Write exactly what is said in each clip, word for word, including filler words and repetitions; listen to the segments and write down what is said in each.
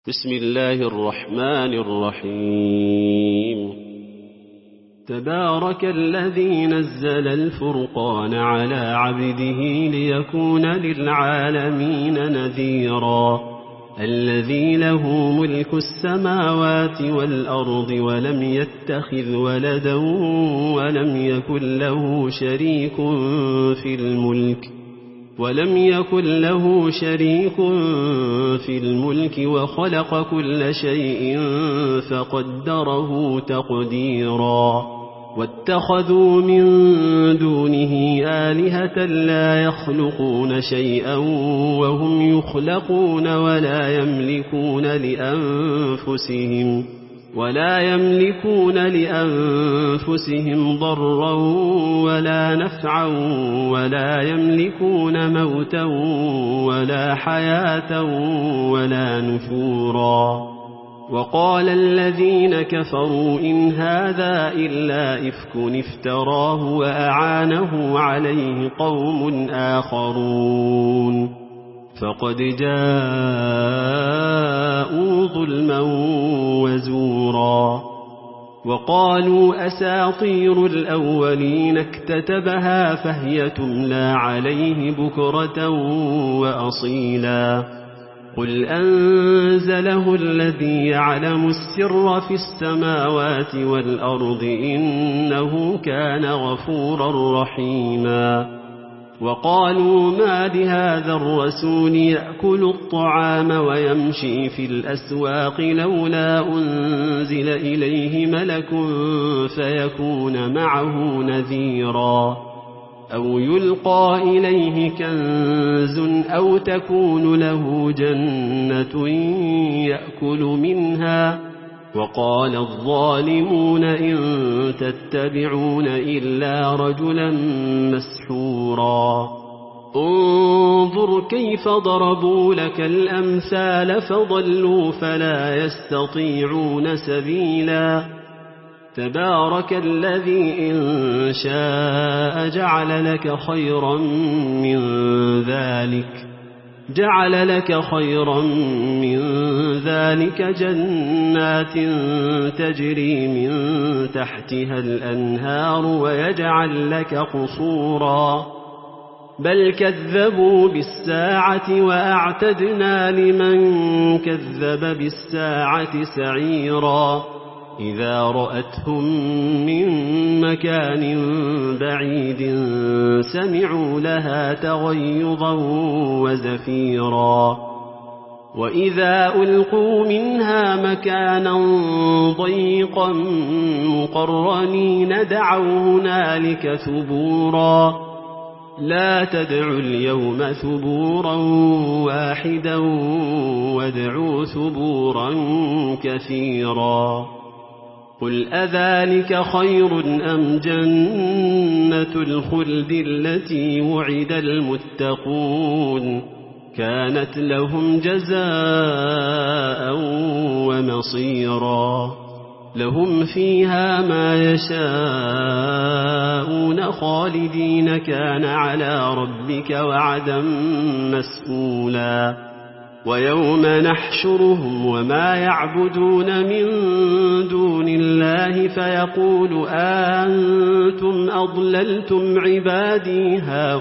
بسم الله الرحمن الرحيم. تبارك الذي نزل الفرقان على عبده ليكون للعالمين نذيرا. الذي له ملك السماوات والأرض ولم يتخذ ولدا ولم يكن له شريك في الملك ولم يكن له شريك في الملك وخلق كل شيء فقدره تقديرا. واتخذوا من دونه آلهة لا يخلقون شيئا وهم يخلقون ولا يملكون لأنفسهم ولا يملكون لأنفسهم ضرا ولا نفعا ولا يملكون موتا ولا حياة ولا نشورا. وقال الذين كفروا إن هذا إلا إفك افتراه وأعانه عليه قوم آخرون فقد جاءوا ظلما وزورا. وقالوا أساطير الأولين اكتتبها فهي تملى عليه بكرة وأصيلا. قل أنزله الذي يعلم السر في السماوات والأرض إنه كان غفورا رحيما. وقالوا ما لهذا الرسول يأكل الطعام ويمشي في الأسواق لولا أنزل إليه ملك فيكون معه نذيرا أو يلقى إليه كنز أو تكون له جنة يأكل منها. وقال الظالمون إن تتبعون إلا رجلا مسحورا. انظر كيف ضربوا لك الأمثال فضلوا فلا يستطيعون سبيلا. تبارك الذي إن شاء جعل لك خيرا من ذلك جعل لك خيرا من ذلك جنات تجري من تحتها الأنهار ويجعل لك قصورا. بل كذبوا بالساعة وأعتدنا لمن كذب بالساعة سعيرا. إذا رأتهم من مكان بعيد سمعوا لها تغيظا وزفيرا. وإذا ألقوا منها مكانا ضيقا مقرنين دعوا هنالك ثبورا. لا تدعوا اليوم ثبورا واحدا وادعوا ثبورا كثيرا. قل أذلك خير أم جنة الخلد التي وعد المتقون كانت لهم جزاء ومصيرا. لهم فيها ما يشاءون خالدين كان على ربك وعدا مسئولا. ويوم نحشرهم وما يعبدون من دون الله فيقول أنتم أضللتم عبادي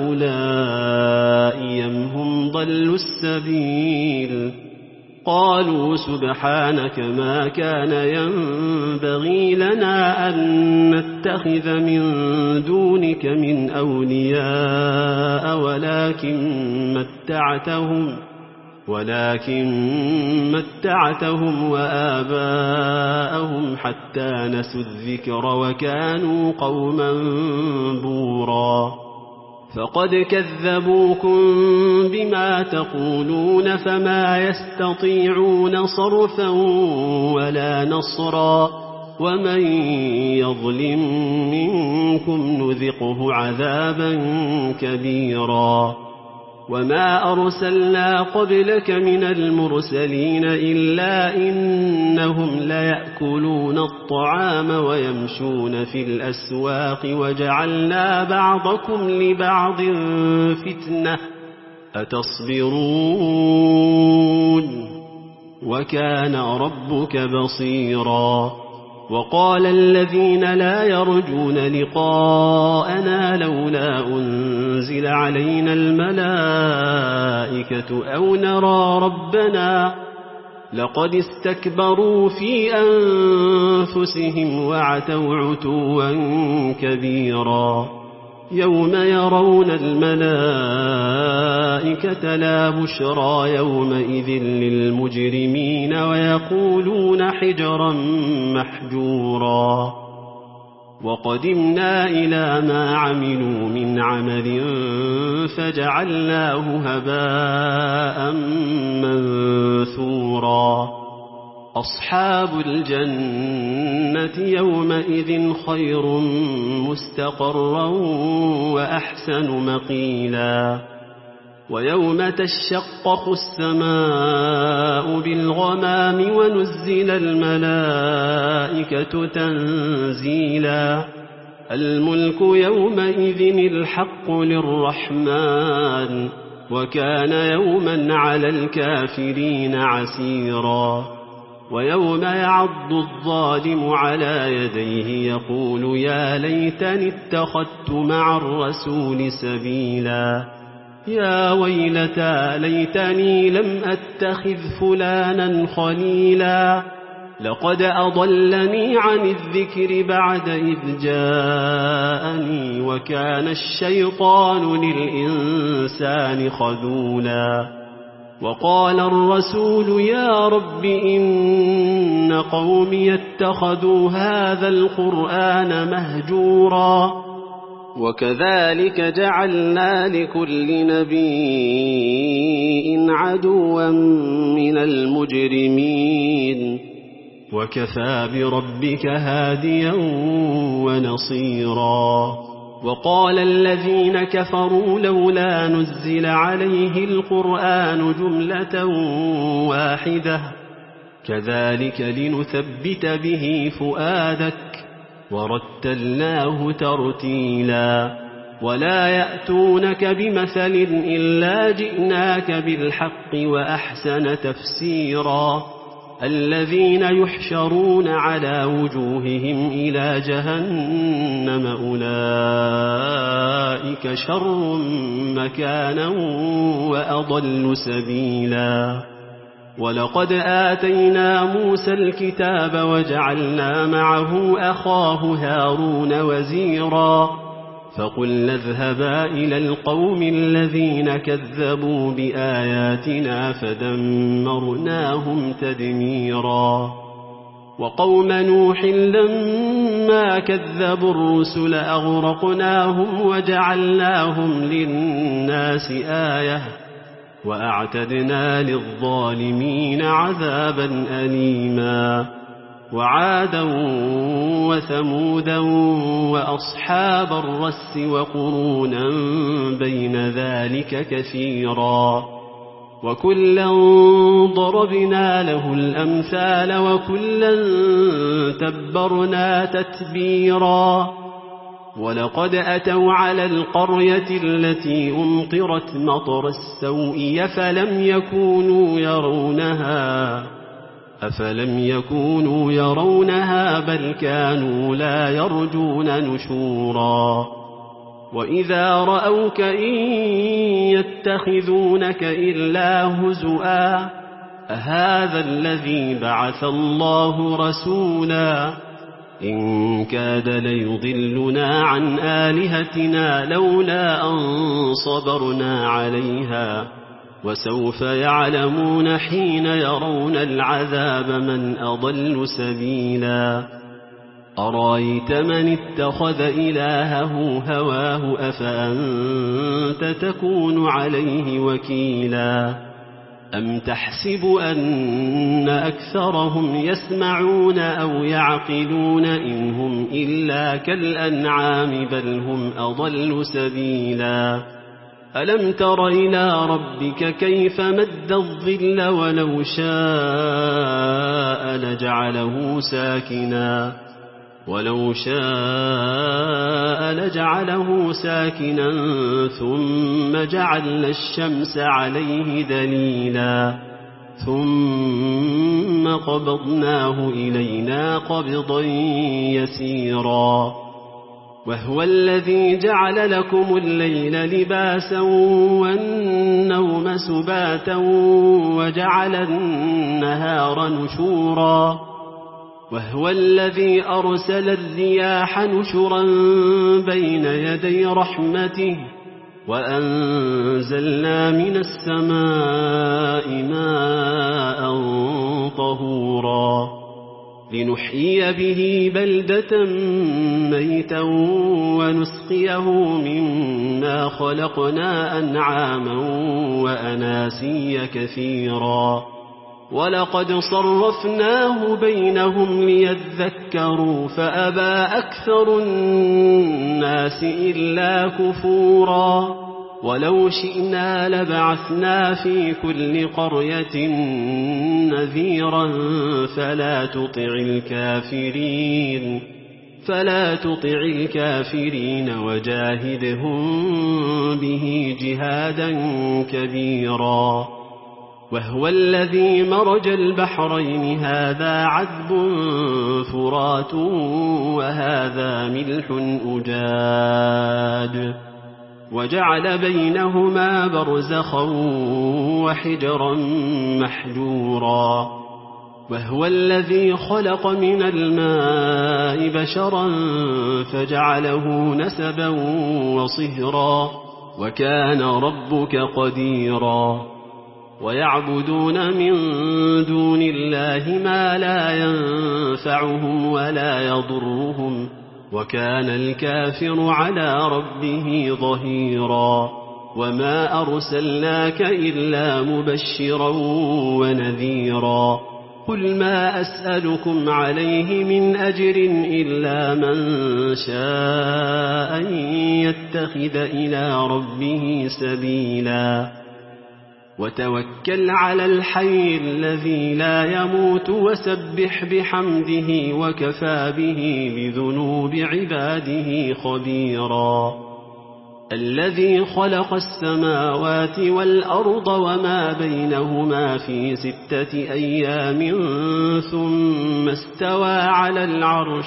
هؤلاء أم هم ضلوا السبيل. قالوا سبحانك ما كان ينبغي لنا أن نتخذ من دونك من أولياء ولكن متعتهم ولكن متعتهم وآباءهم حتى نسوا الذكر وكانوا قوما بورا. فقد كذبوكم بما تقولون فما يستطيعون صرفا ولا نصرا. ومن يظلم منكم نذقه عذابا كبيرا. وما أرسلنا قبلك من المرسلين إلا إنهم ليأكلون الطعام ويمشون في الأسواق وجعلنا بعضكم لبعض فتنة أتصبرون وكان ربك بصيرا. وقال الذين لا يرجون لقاءنا لولا أنزل علينا الملائكة أو نرى ربنا لقد استكبروا في أنفسهم وعتوا عتوا كبيرا. يوم يرون الملائكة لا بشرى يومئذ للمجرمين ويقولون حجرا محجورا. وقدمنا إلى ما عملوا من عمل فجعلناه هباء منثورا. أصحاب الجنة يومئذ خير مستقرا وأحسن مقيلا. ويوم تشقق السماء بالغمام ونزل الملائكة تنزيلا. الملك يومئذ الحق للرحمن وكان يوما على الكافرين عسيرا. ويوم يعض الظالم على يديه يقول يا ليتني اتخذت مع الرسول سبيلا. يا ويلتى ليتني لم أتخذ فلانا خليلا لقد أضلني عن الذكر بعد إذ جاءني وكان الشيطان للإنسان خذولا. وقال الرسول يا رب إن قومي اتخذوا هذا القرآن مهجورا. وكذلك جعلنا لكل نبي عدوا من المجرمين وكفى بربك هاديا ونصيرا. وقال الذين كفروا لولا نزل عليه القرآن جملة واحدة كذلك لنثبت به فؤادك ورتلناه ترتيلا. ولا يأتونك بمثل إلا جئناك بالحق وأحسن تفسيرا. الذين يحشرون على وجوههم إلى جهنم أولئك شر مكانا وأضل سبيلا. ولقد آتينا موسى الكتاب وجعلنا معه أخاه هارون وزيرا. فقلنا اذهبا إلى القوم الذين كذبوا بآياتنا فدمرناهم تدميرا. وقوم نوح لما كذبوا الرسل أغرقناهم وجعلناهم للناس آية وأعتدنا للظالمين عذابا أليما. وعادا وثمودا وأصحاب الرس وقرونا بين ذلك كثيرا. وكلا ضربنا له الأمثال وكلا تبرنا تتبيرا. ولقد أتوا على القرية التي أمطرت مطر السوء أفلم يكونوا يرونها أفلم يكونوا يرونها بل كانوا لا يرجون نشورا. وإذا رأوك إن يتخذونك إلا هزؤا أهذا الذي بعث الله رسولا. إن كاد ليضلنا عن آلهتنا لولا أن صبرنا عليها وسوف يعلمون حين يرون العذاب من أضل سبيلا. أرأيت من اتخذ إلهه هواه أفأنت تكون عليه وكيلا. أم تحسب أن أكثرهم يسمعون أو يعقلون إن هم إلا كالأنعام بل هم أضل سبيلا. ألم تر إلى ربك كيف مد الظل ولو شاء لجعله ساكنا ولو شاء لجعله ساكنا ثم جعلنا الشمس عليه دليلا ثم قبضناه إلينا قبضا يسيرا وهو الذي جعل لكم الليل لباسا والنوم سباتا وجعل النهار نشورا وهو الذي أرسل الرياح نشرا بين يدي رحمته وأنزلنا من السماء ماء طهورا لنحيي به بلدة ميتا ونسقيه مما خلقنا أنعاما وأناسيا كثيرا ولقد صرفناه بينهم ليذكروا فأبى أكثر الناس إلا كفورا ولو شئنا لبعثنا في كل قرية نذيرا فلا تطع الكافرين فلا تطع الكافرين وجاهدهم به جهادا كبيرا وهو الذي مرج البحرين هذا عذب فرات وهذا ملح أجاج وجعل بينهما برزخا وحجرا محجورا وهو الذي خلق من الماء بشرا فجعله نسبا وصهرا وكان ربك قديرا ويعبدون من دون الله ما لا ينفعهم ولا يضرهم وكان الكافر على ربه ظهيرا وما أرسلناك إلا مبشرا ونذيرا قل ما أسألكم عليه من أجر إلا من شاء أن يتخذ إلى ربه سبيلا وتوكل على الحي الذي لا يموت وسبح بحمده وكفى به بذنوب عباده خبيرا الذي خلق السماوات والأرض وما بينهما في ستة أيام ثم استوى على العرش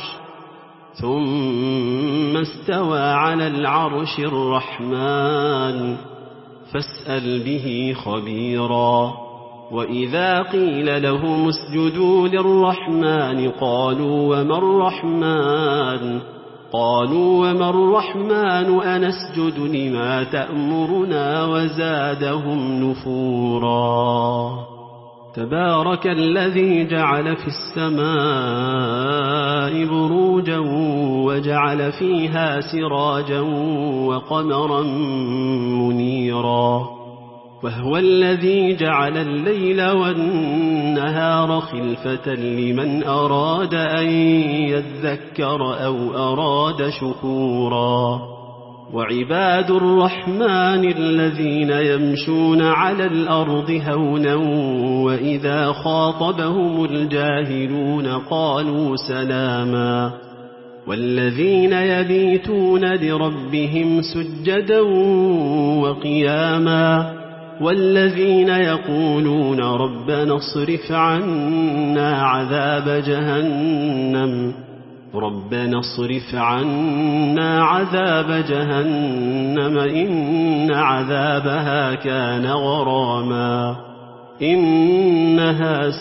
ثم استوى على العرش الرحمن فاسأل به خبيرا وإذا قيل لهم اسجدوا للرحمن قالوا وما الرحمن قالوا وما الرحمن أنسجد لما تأمرنا وزادهم نفورا تبارك الذي جعل في السماء بروجا وجعل فيها سراجا وقمرا منيرا وهو الذي جعل الليل والنهار خلفة لمن أراد أن يذكر أو أراد شكورا وعباد الرحمن الذين يمشون على الأرض هونا وإذا خاطبهم الجاهلون قالوا سلاما والذين يبيتون لربهم سجدا وقياما والذين يقولون ربنا اصرف عنا عذاب جهنم ربنا اصرف عنا عذاب جهنم إن عذابها كان غراما إنها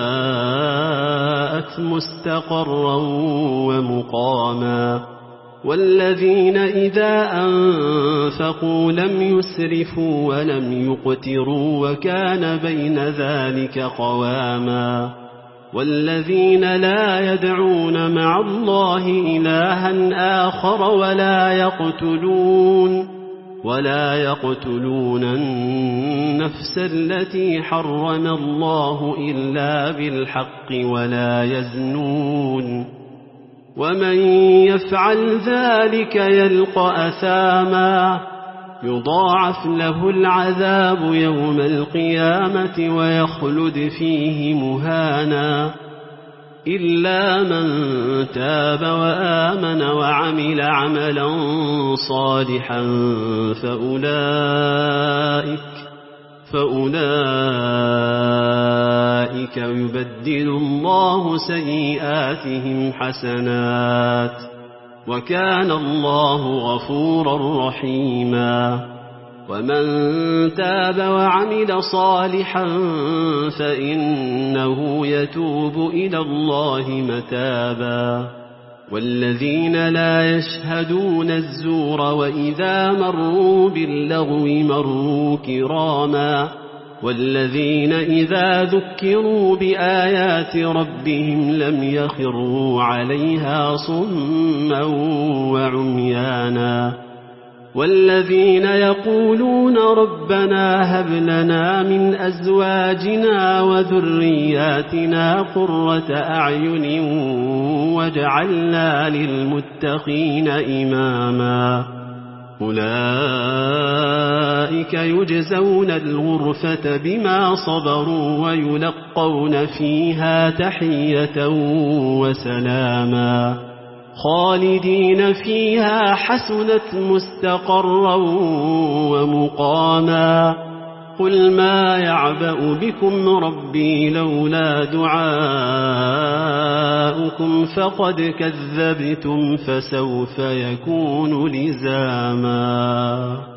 ساءت مستقرا ومقاما والذين إذا أنفقوا لم يسرفوا ولم يقتروا وكان بين ذلك قواما والذين لا يدعون مع الله إلها آخر ولا يقتلون ولا يقتلون النفس التي حرم الله إلا بالحق ولا يزنون ومن يفعل ذلك يلقى أثاما يضاعف له العذاب يوم القيامة ويخلد فيه مهانا إلا من تاب وآمن وعمل عملا صالحا فأولئك, فأولئك يبدل الله سيئاتهم حسنات وكان الله غفورا رحيما ومن تاب وعمل صالحا فإنه يتوب إلى الله متابا والذين لا يشهدون الزور وإذا مروا باللغو مروا كراما والذين إذا ذكروا بآيات ربهم لم يخروا عليها صما وعميانا والذين يقولون ربنا هب لنا من أزواجنا وذرياتنا قرة أعين واجعلنا للمتقين إماما أولئك يجزون الغرفة بما صبروا ويلقون فيها تحية وسلاما خالدين فيها حسنت مستقرا ومقاما قل ما يعبأ بكم ربي لولا دعاؤكم فقد كذبتم فسوف يكون لزاما.